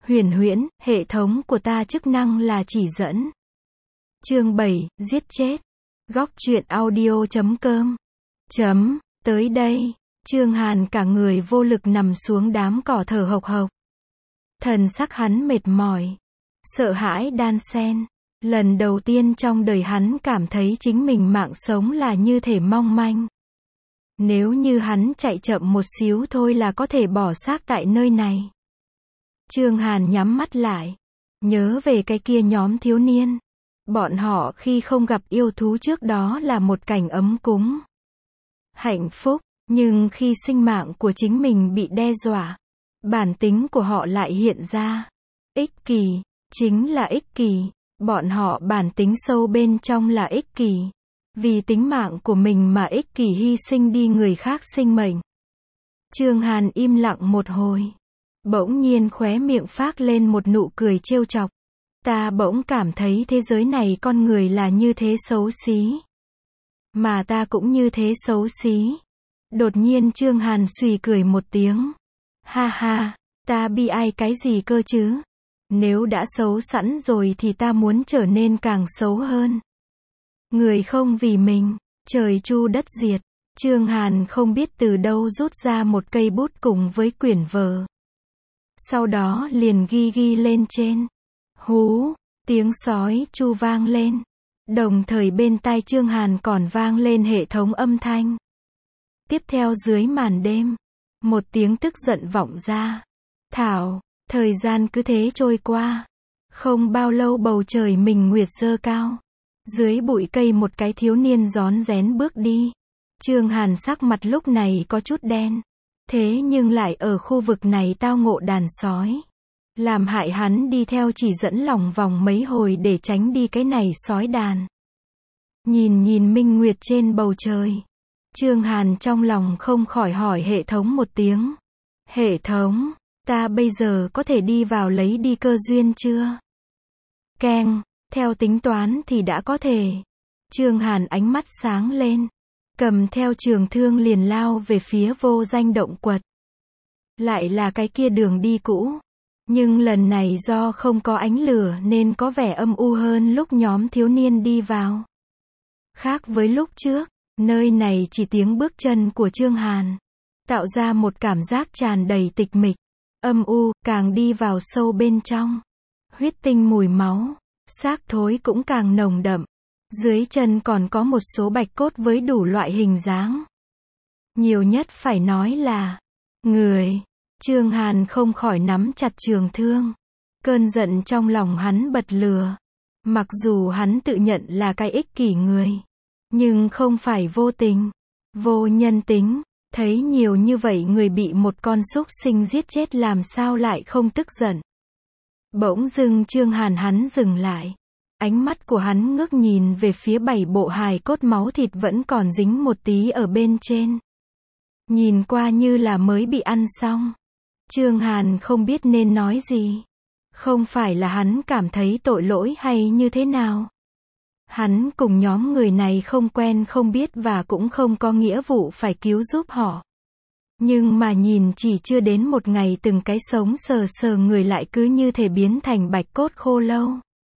Huyền huyễn, hệ thống của ta chức năng là chỉ dẫn. Chương 7, giết chết. Góc truyện audio.com. Tới đây, Chương Hàn cả người vô lực nằm xuống đám cỏ thở hộc hộc. Thần sắc hắn mệt mỏi, sợ hãi đan xen. Lần đầu tiên trong đời hắn cảm thấy chính mình mạng sống là như thể mong manh. Nếu như hắn chạy chậm một xíu thôi là có thể bỏ xác tại nơi này. Chương Hàn nhắm mắt lại, nhớ về cái kia nhóm thiếu niên. Bọn họ khi không gặp yêu thú trước đó là một cảnh ấm cúng, hạnh phúc, nhưng khi sinh mạng của chính mình bị đe dọa, bản tính của họ lại hiện ra. Ích kỷ, chính là ích kỷ. Bọn họ bản tính sâu bên trong là ích kỷ. Vì tính mạng của mình mà ích kỷ hy sinh đi người khác sinh mệnh. Chương Hàn im lặng một hồi. Bỗng nhiên khóe miệng phác lên một nụ cười trêu chọc. Ta bỗng cảm thấy thế giới này con người là như thế xấu xí. Mà ta cũng như thế xấu xí. Đột nhiên Chương Hàn xùy cười một tiếng. Ha ha, ta bi ai cái gì cơ chứ? Nếu đã xấu sẵn rồi thì ta muốn trở nên càng xấu hơn. Người không vì mình, trời chu đất diệt. Chương Hàn không biết từ đâu rút ra một cây bút cùng với quyển vở. Sau đó liền ghi lên trên. Hú, tiếng sói chu vang lên. Đồng thời bên tai Chương Hàn còn vang lên hệ thống âm thanh. Tiếp theo dưới màn đêm, một tiếng tức giận vọng ra. Thảo, thời gian cứ thế trôi qua. Không bao lâu bầu trời mình nguyệt dơ cao. Dưới bụi cây một cái thiếu niên rón rén bước đi. Chương Hàn sắc mặt lúc này có chút đen. Thế nhưng lại ở khu vực này tao ngộ đàn sói. Làm hại hắn đi theo chỉ dẫn lòng vòng mấy hồi để tránh đi cái này sói đàn. Nhìn minh nguyệt trên bầu trời. Chương Hàn trong lòng không khỏi hỏi hệ thống một tiếng. Hệ thống, ta bây giờ có thể đi vào lấy đi cơ duyên chưa? Keng, theo tính toán thì đã có thể. Chương Hàn ánh mắt sáng lên. Cầm theo trường thương liền lao về phía vô danh động quật. Lại là cái kia đường đi cũ. Nhưng lần này do không có ánh lửa nên có vẻ âm u hơn lúc nhóm thiếu niên đi vào. Khác với lúc trước, nơi này chỉ tiếng bước chân của Chương Hàn. Tạo ra một cảm giác tràn đầy tịch mịch, âm u, càng đi vào sâu bên trong. Huyết tinh mùi máu, xác thối cũng càng nồng đậm. Dưới chân còn có một số bạch cốt với đủ loại hình dáng. Nhiều nhất phải nói là người. Chương Hàn không khỏi nắm chặt trường thương. Cơn giận trong lòng hắn bật lửa. Mặc dù hắn tự nhận là cái ích kỷ người, nhưng không phải vô tình, vô nhân tính. Thấy nhiều như vậy người bị một con súc sinh giết chết làm sao lại không tức giận. Bỗng dưng Chương Hàn hắn dừng lại. Ánh mắt của hắn ngước nhìn về phía 7 bộ hài cốt máu thịt vẫn còn dính một tí ở bên trên. Nhìn qua như là mới bị ăn xong. Chương Hàn không biết nên nói gì. Không phải là hắn cảm thấy tội lỗi hay như thế nào. Hắn cùng nhóm người này không quen không biết và cũng không có nghĩa vụ phải cứu giúp họ. Nhưng mà nhìn chỉ chưa đến một ngày từng cái sống sờ sờ người lại cứ như thể biến thành bạch cốt khô lâu.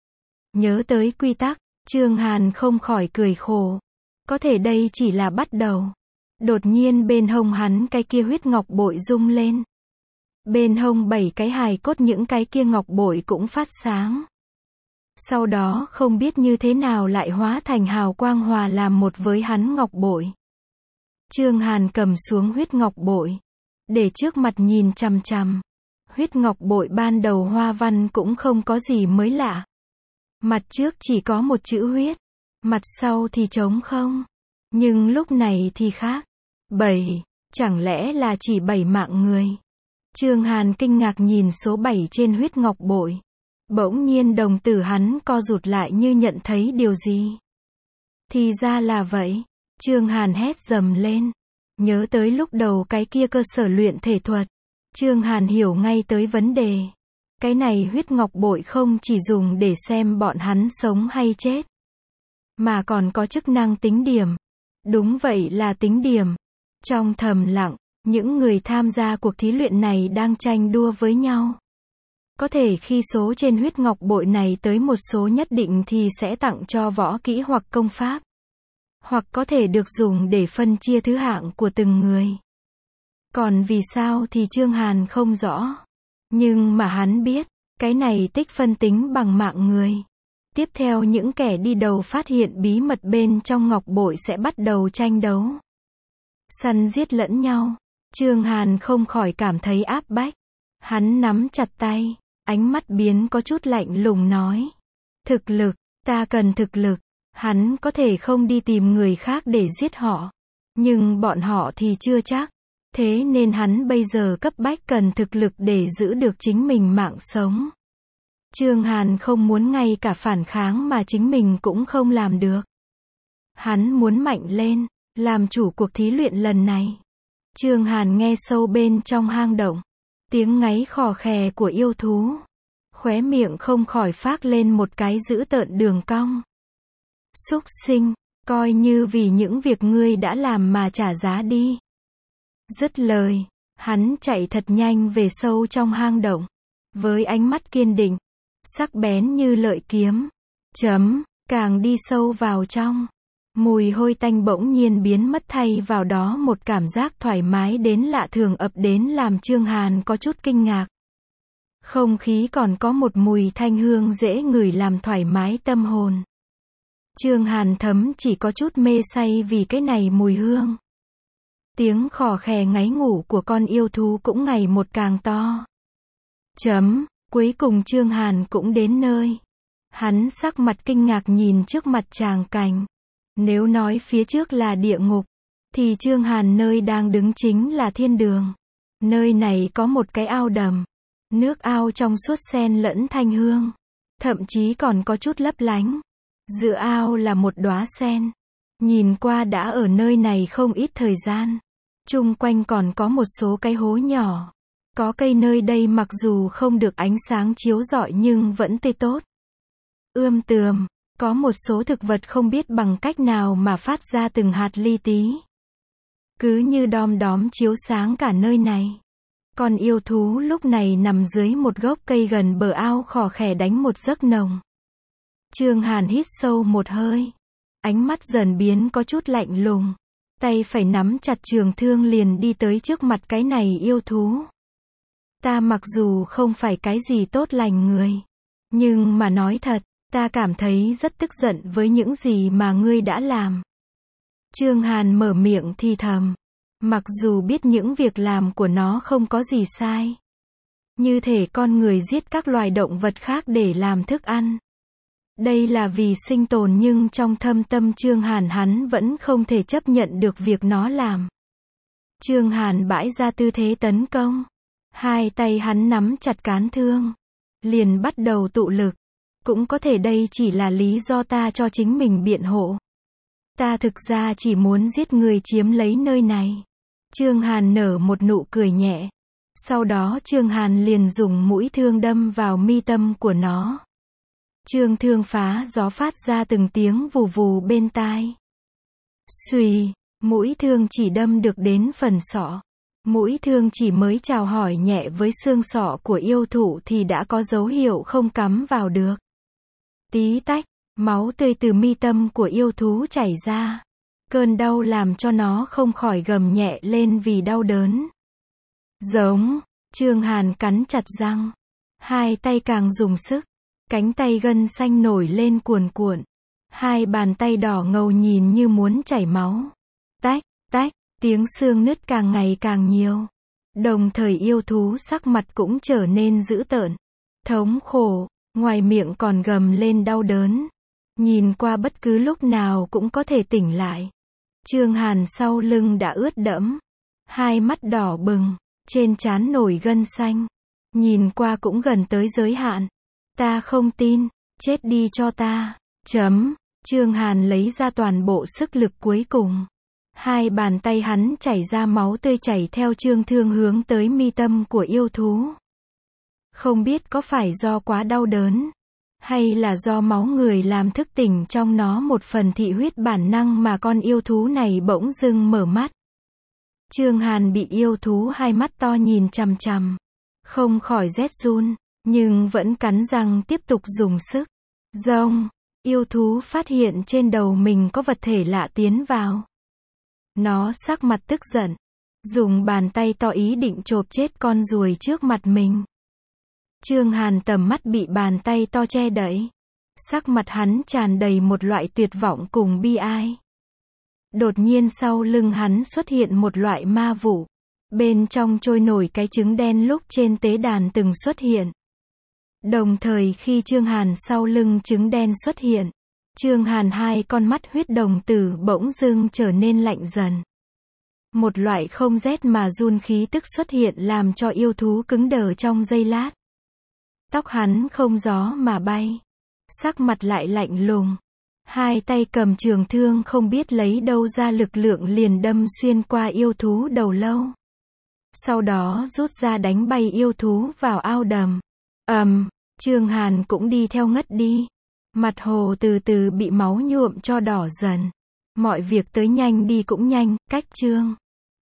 Nhớ tới quy tắc, Chương Hàn không khỏi cười khổ. Có thể đây chỉ là bắt đầu. Đột nhiên bên hông hắn cái kia huyết ngọc bội rung lên. Bên hông 7 cái hài cốt những cái kia ngọc bội cũng phát sáng. Sau đó không biết như thế nào lại hóa thành hào quang hòa làm một với hắn ngọc bội. Chương Hàn cầm xuống huyết ngọc bội, để trước mặt nhìn chằm chằm. Huyết ngọc bội ban đầu hoa văn cũng không có gì mới lạ. Mặt trước chỉ có một chữ huyết, mặt sau thì trống không. Nhưng lúc này thì khác. 7, chẳng lẽ là chỉ 7 mạng người? Chương Hàn kinh ngạc nhìn số 7 trên huyết ngọc bội. Bỗng nhiên đồng tử hắn co rụt lại như nhận thấy điều gì. Thì ra là vậy. Chương Hàn hét dầm lên. Nhớ tới lúc đầu cái kia cơ sở luyện thể thuật. Chương Hàn hiểu ngay tới vấn đề. Cái này huyết ngọc bội không chỉ dùng để xem bọn hắn sống hay chết, mà còn có chức năng tính điểm. Đúng vậy là tính điểm. Trong thầm lặng, những người tham gia cuộc thí luyện này đang tranh đua với nhau. Có thể khi số trên huyết ngọc bội này tới một số nhất định thì sẽ tặng cho võ kỹ hoặc công pháp. Hoặc có thể được dùng để phân chia thứ hạng của từng người. Còn vì sao thì Chương Hàn không rõ. Nhưng mà hắn biết, cái này tích phân tính bằng mạng người. Tiếp theo những kẻ đi đầu phát hiện bí mật bên trong ngọc bội sẽ bắt đầu tranh đấu. Săn giết lẫn nhau. Chương Hàn không khỏi cảm thấy áp bách. Hắn nắm chặt tay, ánh mắt biến có chút lạnh lùng nói. Thực lực, ta cần thực lực. Hắn có thể không đi tìm người khác để giết họ. Nhưng bọn họ thì chưa chắc. Thế nên hắn bây giờ cấp bách cần thực lực để giữ được chính mình mạng sống. Chương Hàn không muốn ngay cả phản kháng mà chính mình cũng không làm được. Hắn muốn mạnh lên, làm chủ cuộc thí luyện lần này. Chương Hàn nghe sâu bên trong hang động. Tiếng ngáy khò khè của yêu thú. Khóe miệng không khỏi phác lên một cái dữ tợn đường cong. Súc sinh, coi như vì những việc ngươi đã làm mà trả giá đi. Dứt lời, hắn chạy thật nhanh về sâu trong hang động. Với ánh mắt kiên định, sắc bén như lợi kiếm. Càng đi sâu vào trong. Mùi hôi tanh bỗng nhiên biến mất thay vào đó một cảm giác thoải mái đến lạ thường ập đến làm Chương Hàn có chút kinh ngạc. Không khí còn có một mùi thanh hương dễ ngửi làm thoải mái tâm hồn. Chương Hàn thấm chỉ có chút mê say vì cái này mùi hương. Tiếng khò khè ngáy ngủ của con yêu thú cũng ngày một càng to. Cuối cùng Chương Hàn cũng đến nơi. Hắn sắc mặt kinh ngạc nhìn trước mặt tràng cảnh. Nếu nói phía trước là địa ngục, thì Chương Hàn nơi đang đứng chính là thiên đường. Nơi này có một cái ao đầm. Nước ao trong suốt xen lẫn thanh hương. Thậm chí còn có chút lấp lánh. Giữa ao là một đóa sen. Nhìn qua đã ở nơi này không ít thời gian. Chung quanh còn có một số cái hố nhỏ. Có cây nơi đây mặc dù không được ánh sáng chiếu rọi nhưng vẫn tươi tốt. Ươm tườm, có một số thực vật không biết bằng cách nào mà phát ra từng hạt li tí. Cứ như đom đóm chiếu sáng cả nơi này. Con yêu thú lúc này nằm dưới một gốc cây gần bờ ao khò khè đánh một giấc nồng. Chương Hàn hít sâu một hơi. Ánh mắt dần biến có chút lạnh lùng. Tay phải nắm chặt trường thương liền đi tới trước mặt cái này yêu thú. Ta mặc dù không phải cái gì tốt lành người. Nhưng mà nói thật, ta cảm thấy rất tức giận với những gì mà ngươi đã làm. Chương Hàn mở miệng thì thầm. Mặc dù biết những việc làm của nó không có gì sai. Như thể con người giết các loài động vật khác để làm thức ăn. Đây là vì sinh tồn nhưng trong thâm tâm Chương Hàn hắn vẫn không thể chấp nhận được việc nó làm. Chương Hàn bãi ra tư thế tấn công. Hai tay hắn nắm chặt cán thương. Liền bắt đầu tụ lực. Cũng có thể đây chỉ là lý do ta cho chính mình biện hộ. Ta thực ra chỉ muốn giết người chiếm lấy nơi này. Chương Hàn nở một nụ cười nhẹ. Sau đó Chương Hàn liền dùng mũi thương đâm vào mi tâm của nó. Trường thương phá gió phát ra từng tiếng vù vù bên tai. Xùy, mũi thương chỉ đâm được đến phần sọ. Mũi thương chỉ mới chào hỏi nhẹ với xương sọ của yêu thụ thì đã có dấu hiệu không cắm vào được. Tí tách, máu tươi từ mi tâm của yêu thú chảy ra. Cơn đau làm cho nó không khỏi gầm nhẹ lên vì đau đớn. Giống, Chương Hàn cắn chặt răng. Hai tay càng dùng sức. Cánh tay gân xanh nổi lên cuồn cuộn. Hai bàn tay đỏ ngầu nhìn như muốn chảy máu. Tách, tách, tiếng xương nứt càng ngày càng nhiều. Đồng thời yêu thú sắc mặt cũng trở nên dữ tợn. Thống khổ, ngoài miệng còn gầm lên đau đớn. Nhìn qua bất cứ lúc nào cũng có thể tỉnh lại. Chương Hàn sau lưng đã ướt đẫm. Hai mắt đỏ bừng, trên trán nổi gân xanh. Nhìn qua cũng gần tới giới hạn. Ta không tin, chết đi cho ta. Chương Hàn lấy ra toàn bộ sức lực cuối cùng. Hai bàn tay hắn chảy ra máu tươi chảy theo trường thương hướng tới mi tâm của yêu thú. Không biết có phải do quá đau đớn, hay là do máu người làm thức tỉnh trong nó một phần thị huyết bản năng mà con yêu thú này bỗng dưng mở mắt. Chương Hàn bị yêu thú hai mắt to nhìn chằm chằm. Không khỏi rét run. nhưng vẫn cắn răng tiếp tục dùng sức. Rông, yêu thú phát hiện trên đầu mình có vật thể lạ tiến vào. Nó sắc mặt tức giận, dùng bàn tay to ý định chộp chết con ruồi trước mặt mình. Trương Hàn tầm mắt bị bàn tay to che đậy. Sắc mặt hắn tràn đầy một loại tuyệt vọng cùng bi ai. Đột nhiên sau lưng hắn xuất hiện một loại ma vụ. Bên trong trôi nổi cái trứng đen lúc trên tế đàn từng xuất hiện. Đồng thời khi Trương Hàn sau lưng trứng đen xuất hiện, Trương Hàn hai con mắt huyết đồng tử bỗng dưng trở nên lạnh dần. Một loại không rét mà run khí tức xuất hiện làm cho yêu thú cứng đờ trong giây lát. Tóc hắn không gió mà bay. Sắc mặt lại lạnh lùng. Hai tay cầm trường thương không biết lấy đâu ra lực lượng liền đâm xuyên qua yêu thú đầu lâu. Sau đó rút ra đánh bay yêu thú vào ao đầm. Trương Hàn cũng đi theo ngất đi. Mặt hồ từ từ bị máu nhuộm cho đỏ dần. Mọi việc tới nhanh đi cũng nhanh, cách Trương